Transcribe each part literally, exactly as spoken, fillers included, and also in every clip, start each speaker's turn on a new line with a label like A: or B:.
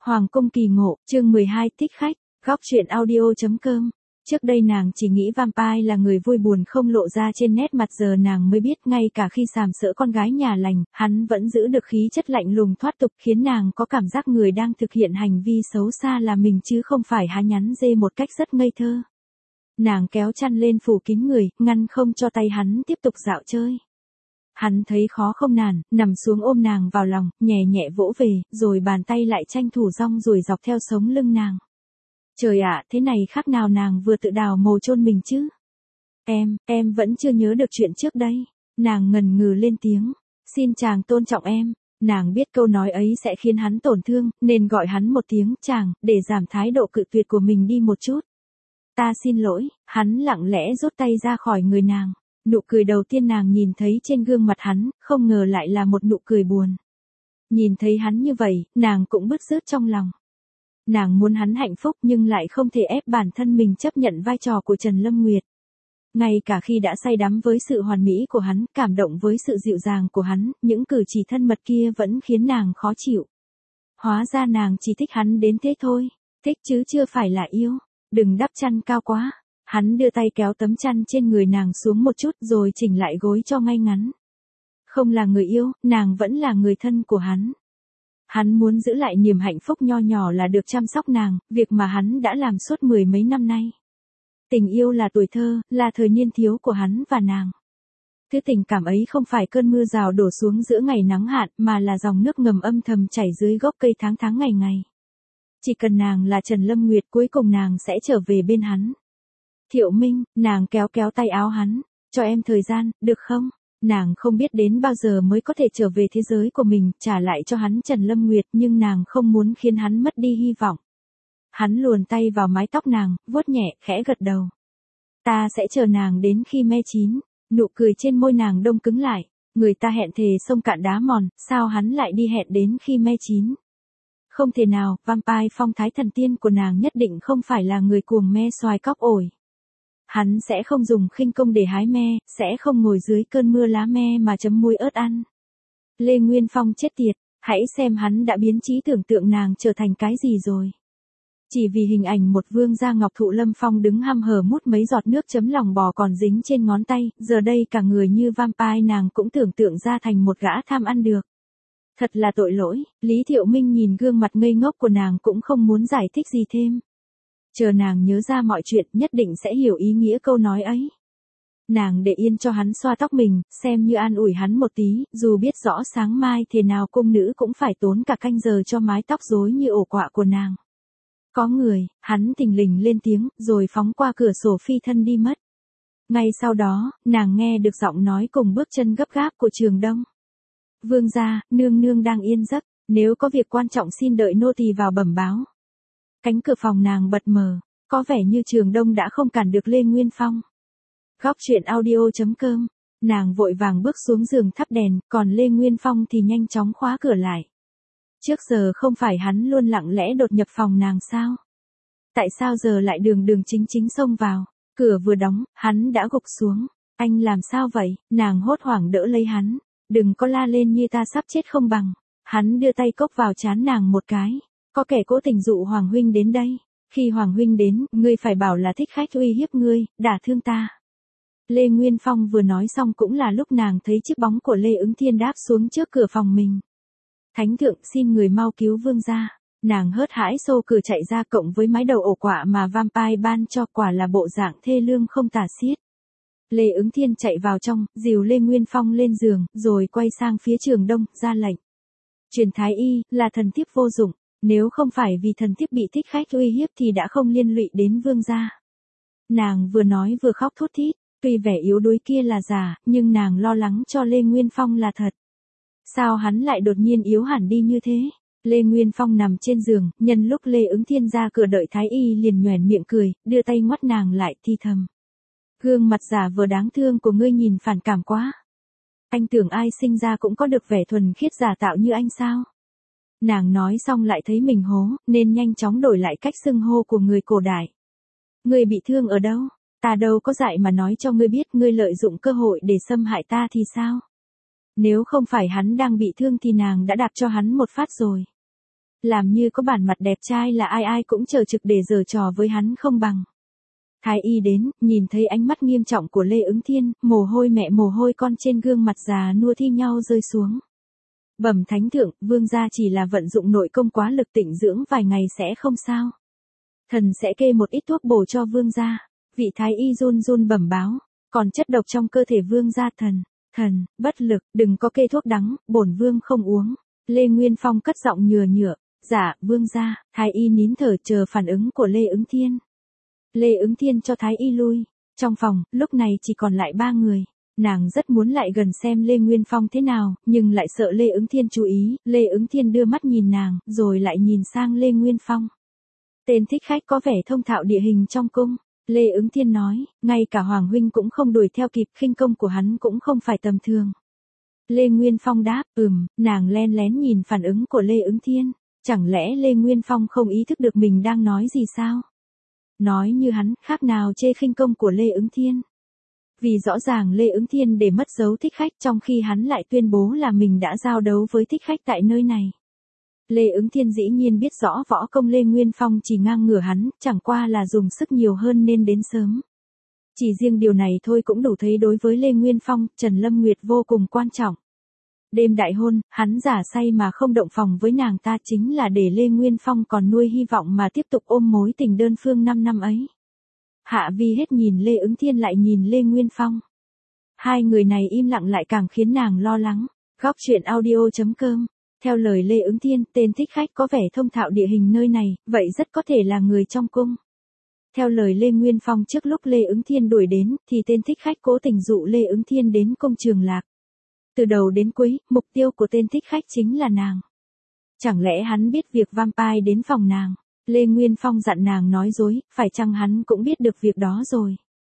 A: Hoàng cung kỳ ngộ, chương mười hai thích khách, góc truyện audio.com. Trước đây nàng chỉ nghĩ Vampire là người vui buồn không lộ ra trên nét mặt, giờ nàng mới biết ngay cả khi sàm sỡ con gái nhà lành, hắn vẫn giữ được khí chất lạnh lùng thoát tục, khiến nàng có cảm giác người đang thực hiện hành vi xấu xa là mình chứ không phải há nhắn dê một cách rất ngây thơ. Nàng kéo chăn lên phủ kín người, ngăn không cho tay hắn tiếp tục dạo chơi. Hắn thấy khó không nản, nằm xuống ôm nàng vào lòng, nhẹ nhẹ vỗ về, rồi bàn tay lại tranh thủ rong ruổi dọc theo sống lưng nàng. Trời ạ, thế này khác nào nàng vừa tự đào mồ chôn mình chứ? Em, em vẫn chưa nhớ được chuyện trước đây. Nàng ngần ngừ lên tiếng. Xin chàng tôn trọng em. Nàng biết câu nói ấy sẽ khiến hắn tổn thương, nên gọi hắn một tiếng chàng, để giảm thái độ cự tuyệt của mình đi một chút. Ta xin lỗi, hắn lặng lẽ rút tay ra khỏi người nàng. Nụ cười đầu tiên nàng nhìn thấy trên gương mặt hắn, không ngờ lại là một nụ cười buồn. Nhìn thấy hắn như vậy, nàng cũng bứt rứt trong lòng. Nàng muốn hắn hạnh phúc nhưng lại không thể ép bản thân mình chấp nhận vai trò của Trần Lâm Nguyệt. Ngay cả khi đã say đắm với sự hoàn mỹ của hắn, cảm động với sự dịu dàng của hắn, những cử chỉ thân mật kia vẫn khiến nàng khó chịu. Hóa ra nàng chỉ thích hắn đến thế thôi, thích chứ chưa phải là yêu. Đừng đắp chăn cao quá. Hắn đưa tay kéo tấm chăn trên người nàng xuống một chút rồi chỉnh lại gối cho ngay ngắn. Không là người yêu, nàng vẫn là người thân của hắn. Hắn muốn giữ lại niềm hạnh phúc nho nhỏ là được chăm sóc nàng, việc mà hắn đã làm suốt mười mấy năm nay. Tình yêu là tuổi thơ, là thời niên thiếu của hắn và nàng. Thứ tình cảm ấy không phải cơn mưa rào đổ xuống giữa ngày nắng hạn, mà là dòng nước ngầm âm thầm chảy dưới gốc cây tháng tháng ngày ngày. Chỉ cần nàng là Trần Lâm Nguyệt, cuối cùng nàng sẽ trở về bên hắn. Thiệu Minh, nàng kéo kéo tay áo hắn, cho em thời gian, được không? Nàng không biết đến bao giờ mới có thể trở về thế giới của mình, trả lại cho hắn Trần Lâm Nguyệt, nhưng nàng không muốn khiến hắn mất đi hy vọng. Hắn luồn tay vào mái tóc nàng, vuốt nhẹ, khẽ gật đầu. Ta sẽ chờ nàng đến khi me chín. Nụ cười trên môi nàng đông cứng lại. Người ta hẹn thề sông cạn đá mòn, sao hắn lại đi hẹn đến khi me chín? Không thể nào, Vampire phong thái thần tiên của nàng nhất định không phải là người cuồng me xoài cóc ổi. Hắn sẽ không dùng khinh công để hái me, sẽ không ngồi dưới cơn mưa lá me mà chấm muối ớt ăn. Lê Nguyên Phong chết tiệt, hãy xem hắn đã biến trí tưởng tượng nàng trở thành cái gì rồi. Chỉ vì hình ảnh một vương gia ngọc thụ lâm phong đứng hăm hở mút mấy giọt nước chấm lòng bò còn dính trên ngón tay, giờ đây cả người như vampire nàng cũng tưởng tượng ra thành một gã tham ăn được. Thật là tội lỗi, Lý Thiệu Minh nhìn gương mặt ngây ngốc của nàng cũng không muốn giải thích gì thêm. Chờ nàng nhớ ra mọi chuyện nhất định sẽ hiểu ý nghĩa câu nói ấy. Nàng để yên cho hắn xoa tóc mình, xem như an ủi hắn một tí, dù biết rõ sáng mai thế nào cung nữ cũng phải tốn cả canh giờ cho mái tóc rối như ổ quạ của nàng. Có người, hắn thình lình lên tiếng, rồi phóng qua cửa sổ phi thân đi mất. Ngay sau đó, nàng nghe được giọng nói cùng bước chân gấp gáp của Trường Đông. Vương gia, nương nương đang yên giấc, nếu có việc quan trọng xin đợi nô tỳ vào bẩm báo. Cánh cửa phòng nàng bật mở, có vẻ như Trường Đông đã không cản được Lê Nguyên Phong. Góc truyện audio.com, nàng vội vàng bước xuống giường thắp đèn, còn Lê Nguyên Phong thì nhanh chóng khóa cửa lại. Trước giờ không phải hắn luôn lặng lẽ đột nhập phòng nàng sao? Tại sao giờ lại đường đường chính chính xông vào? Cửa vừa đóng, hắn đã gục xuống. Anh làm sao vậy? Nàng hốt hoảng đỡ lấy hắn. Đừng có la lên như ta sắp chết không bằng. Hắn đưa tay cốc vào trán nàng một cái. Có kẻ cố tình dụ Hoàng huynh đến đây. Khi Hoàng huynh đến, ngươi phải bảo là thích khách uy hiếp ngươi, đả thương ta. Lê Nguyên Phong vừa nói xong cũng là lúc nàng thấy chiếc bóng của Lê Ứng Thiên đáp xuống trước cửa phòng mình. Thánh thượng xin người mau cứu vương gia. Nàng hớt hãi xô cửa chạy ra, cộng với mái đầu ổ quạ mà vampire ban cho, quả là bộ dạng thê lương không tả xiết. Lê Ứng Thiên chạy vào trong, dìu Lê Nguyên Phong lên giường, rồi quay sang phía Trường Đông, ra lệnh. Truyền thái y, là thần thiếp vô dụng, nếu không phải vì thần thiếp bị thích khách uy hiếp thì đã không liên lụy đến vương gia. Nàng vừa nói vừa khóc thút thít, tuy vẻ yếu đuối kia là giả, nhưng nàng lo lắng cho Lê Nguyên Phong là thật. Sao hắn lại đột nhiên yếu hẳn đi như thế? Lê Nguyên Phong nằm trên giường, nhân lúc Lê Ứng Thiên ra cửa đợi thái y liền nhoẻn miệng cười, đưa tay ngoắt nàng lại thi thầm. Gương mặt giả vờ đáng thương của ngươi nhìn phản cảm quá. Anh tưởng ai sinh ra cũng có được vẻ thuần khiết giả tạo như anh sao? Nàng nói xong lại thấy mình hố, nên nhanh chóng đổi lại cách xưng hô của người cổ đại. Ngươi bị thương ở đâu? Ta đâu có dạy mà nói cho ngươi biết, ngươi lợi dụng cơ hội để xâm hại ta thì sao? Nếu không phải hắn đang bị thương thì nàng đã đạp cho hắn một phát rồi. làm như có bản mặt đẹp trai là ai ai cũng chờ trực để giở trò với hắn không bằng. Thái y đến, nhìn thấy ánh mắt nghiêm trọng của Lê Ứng Thiên, mồ hôi mẹ mồ hôi con trên gương mặt già nua thi nhau rơi xuống. Bẩm thánh thượng, vương gia chỉ là vận dụng nội công quá lực tịnh dưỡng vài ngày sẽ không sao. Thần sẽ kê một ít thuốc bổ cho vương gia. Vị thái y run run bẩm báo, còn chất độc trong cơ thể vương gia thần, thần, bất lực, đừng có kê thuốc đắng, bổn vương không uống. Lê Nguyên Phong cất giọng nhừa nhựa, dạ, vương gia. Thái y nín thở chờ phản ứng của Lê Ứng Thiên. Lê Ứng Thiên cho thái y lui. Trong phòng, lúc này chỉ còn lại ba người. Nàng rất muốn lại gần xem Lê Nguyên Phong thế nào, nhưng lại sợ Lê Ứng Thiên chú ý. Lê Ứng Thiên đưa mắt nhìn nàng, rồi lại nhìn sang Lê Nguyên Phong. Tên thích khách có vẻ thông thạo địa hình trong cung. Lê Ứng Thiên nói, ngay cả Hoàng huynh cũng không đuổi theo kịp, khinh công của hắn cũng không phải tầm thường. Lê Nguyên Phong đáp, ừm, nàng len lén nhìn phản ứng của Lê Ứng Thiên. Chẳng lẽ Lê Nguyên Phong không ý thức được mình đang nói gì sao? Nói như hắn, khác nào chê khinh công của Lê Ứng Thiên. Vì rõ ràng Lê Ứng Thiên để mất dấu thích khách trong khi hắn lại tuyên bố là mình đã giao đấu với thích khách tại nơi này. Lê Ứng Thiên dĩ nhiên biết rõ võ công Lê Nguyên Phong chỉ ngang ngửa hắn, chẳng qua là dùng sức nhiều hơn nên đến sớm. Chỉ riêng điều này thôi cũng đủ thấy đối với Lê Nguyên Phong, Trần Lâm Nguyệt vô cùng quan trọng. Đêm đại hôn, hắn giả say mà không động phòng với nàng ta chính là để Lê Nguyên Phong còn nuôi hy vọng mà tiếp tục ôm mối tình đơn phương năm năm ấy. Hạ Vi hết nhìn Lê Ứng Thiên lại nhìn Lê Nguyên Phong. Hai người này im lặng lại càng khiến nàng lo lắng. Góc truyện audio chấm com. Theo lời Lê Ứng Thiên, tên thích khách có vẻ thông thạo địa hình nơi này, vậy rất có thể là người trong cung. Theo lời Lê Nguyên Phong trước lúc Lê Ứng Thiên đuổi đến, thì tên thích khách cố tình dụ Lê Ứng Thiên đến cung Trường Lạc. Từ đầu đến cuối, mục tiêu của tên thích khách chính là nàng. Chẳng lẽ hắn biết việc vampire đến phòng nàng? Lê Nguyên Phong dặn nàng nói dối, phải chăng hắn cũng biết được việc đó rồi?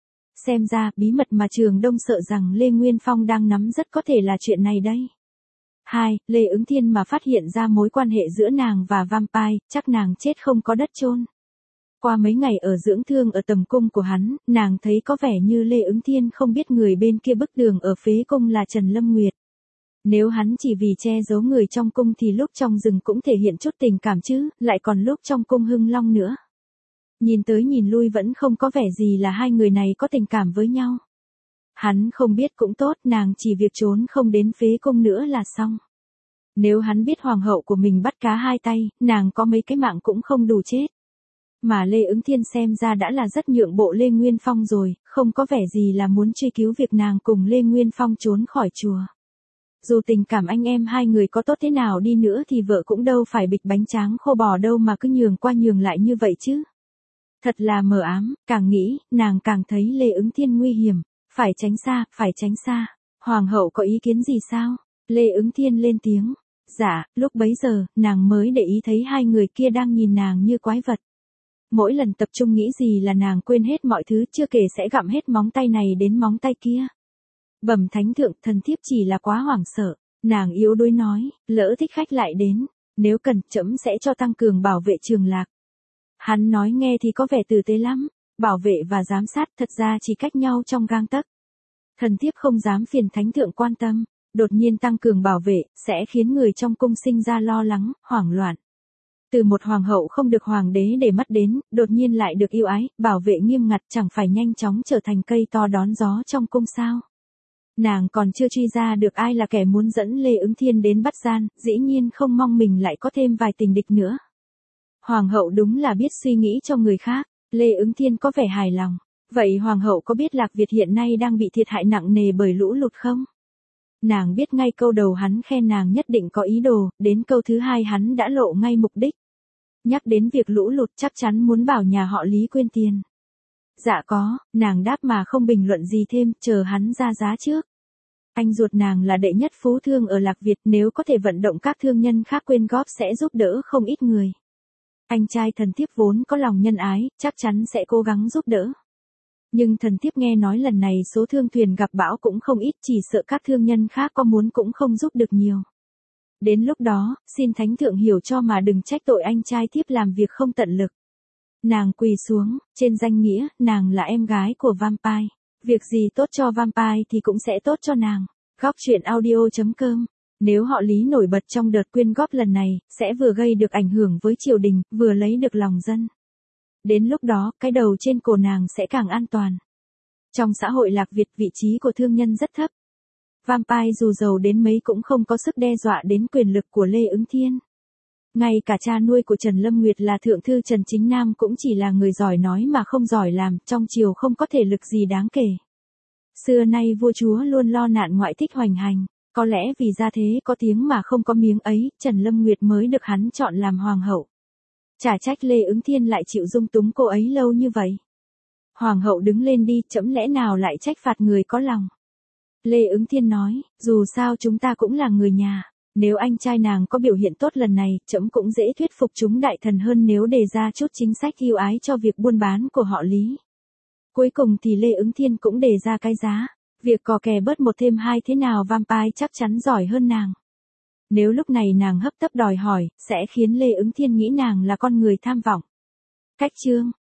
A: Xem ra, bí mật mà Trường Đông sợ rằng Lê Nguyên Phong đang nắm rất có thể là chuyện này đây. Hai, Lê Ứng Thiên mà phát hiện ra mối quan hệ giữa nàng và vampire, chắc nàng chết không có đất chôn. Qua mấy ngày ở dưỡng thương ở tầm cung của hắn, nàng thấy có vẻ như Lê Ứng Thiên không biết người bên kia bức tường ở phế cung là Trần Lâm Nguyệt. Nếu hắn chỉ vì che giấu người trong cung thì lúc trong rừng cũng thể hiện chút tình cảm chứ, lại còn lúc trong cung Hưng Long nữa. Nhìn tới nhìn lui vẫn không có vẻ gì là hai người này có tình cảm với nhau. Hắn không biết cũng tốt, nàng chỉ việc trốn không đến phế cung nữa là xong. Nếu hắn biết hoàng hậu của mình bắt cá hai tay, nàng có mấy cái mạng cũng không đủ chết. Mà Lê Ứng Thiên xem ra đã là rất nhượng bộ Lê Nguyên Phong rồi, không có vẻ gì là muốn truy cứu việc nàng cùng Lê Nguyên Phong trốn khỏi chùa. Dù tình cảm anh em hai người có tốt thế nào đi nữa thì vợ cũng đâu phải bịch bánh tráng khô bò đâu mà cứ nhường qua nhường lại như vậy chứ. Thật là mờ ám, càng nghĩ, nàng càng thấy Lê Ứng Thiên nguy hiểm, phải tránh xa, phải tránh xa. Hoàng hậu có ý kiến gì sao? Lê Ứng Thiên lên tiếng. Dạ, lúc bấy giờ, nàng mới để ý thấy hai người kia đang nhìn nàng như quái vật. Mỗi lần tập trung nghĩ gì là nàng quên hết mọi thứ, chưa kể sẽ gặm hết móng tay này đến móng tay kia. Bẩm thánh thượng, thần thiếp chỉ là quá hoảng sợ. Nàng yếu đuối nói, lỡ thích khách lại đến, nếu cần trẫm sẽ cho tăng cường bảo vệ Trường Lạc. Hắn nói nghe thì có vẻ tử tế lắm, bảo vệ và giám sát thật ra chỉ cách nhau trong gang tấc. Thần thiếp không dám phiền thánh thượng quan tâm, đột nhiên tăng cường bảo vệ, sẽ khiến người trong cung sinh ra lo lắng, hoảng loạn. Từ một hoàng hậu không được hoàng đế để mắt đến, đột nhiên lại được yêu ái, bảo vệ nghiêm ngặt chẳng phải nhanh chóng trở thành cây to đón gió trong cung sao. Nàng còn chưa truy ra được ai là kẻ muốn dẫn Lê Ứng Thiên đến bắt gian, dĩ nhiên không mong mình lại có thêm vài tình địch nữa. Hoàng hậu đúng là biết suy nghĩ cho người khác, Lê Ứng Thiên có vẻ hài lòng. Vậy hoàng hậu có biết Lạc Việt hiện nay đang bị thiệt hại nặng nề bởi lũ lụt không? Nàng biết ngay câu đầu hắn khen nàng nhất định có ý đồ, đến câu thứ hai hắn đã lộ ngay mục đích. Nhắc đến việc lũ lụt chắc chắn muốn bảo nhà họ Lý quyên tiền. Dạ có, nàng đáp mà không bình luận gì thêm, chờ hắn ra giá trước. Anh ruột nàng là đệ nhất phú thương ở Lạc Việt, nếu có thể vận động các thương nhân khác quyên góp sẽ giúp đỡ không ít người. Anh trai thần thiếp vốn có lòng nhân ái, chắc chắn sẽ cố gắng giúp đỡ. Nhưng thần thiếp nghe nói lần này số thương thuyền gặp bão cũng không ít, chỉ sợ các thương nhân khác có muốn cũng không giúp được nhiều. Đến lúc đó, xin thánh thượng hiểu cho mà đừng trách tội anh trai thiếp làm việc không tận lực. Nàng quỳ xuống, trên danh nghĩa, nàng là em gái của vampire. Việc gì tốt cho vampire thì cũng sẽ tốt cho nàng. Góc truyện audio chấm com Nếu họ Lý nổi bật trong đợt quyên góp lần này, sẽ vừa gây được ảnh hưởng với triều đình, vừa lấy được lòng dân. Đến lúc đó, cái đầu trên cổ nàng sẽ càng an toàn. Trong xã hội Lạc Việt, vị trí của thương nhân rất thấp. Vampire dù giàu đến mấy cũng không có sức đe dọa đến quyền lực của Lê Ứng Thiên. Ngay cả cha nuôi của Trần Lâm Nguyệt là thượng thư Trần Chính Nam cũng chỉ là người giỏi nói mà không giỏi làm, trong triều không có thể lực gì đáng kể. Xưa nay vua chúa luôn lo nạn ngoại thích hoành hành, có lẽ vì gia thế có tiếng mà không có miếng ấy, Trần Lâm Nguyệt mới được hắn chọn làm hoàng hậu. Chả trách Lê Ứng Thiên lại chịu dung túng cô ấy lâu như vậy. Hoàng hậu đứng lên đi, trẫm lẽ nào lại trách phạt người có lòng. Lê Ứng Thiên nói, dù sao chúng ta cũng là người nhà, nếu anh trai nàng có biểu hiện tốt lần này, trẫm cũng dễ thuyết phục chúng đại thần hơn nếu đề ra chút chính sách ưu ái cho việc buôn bán của họ Lý. Cuối cùng thì Lê Ứng Thiên cũng đề ra cái giá, việc cò kè bớt một thêm hai thế nào Vampire chắc chắn giỏi hơn nàng. Nếu lúc này nàng hấp tấp đòi hỏi, sẽ khiến Lê Ứng Thiên nghĩ nàng là con người tham vọng. Cách chương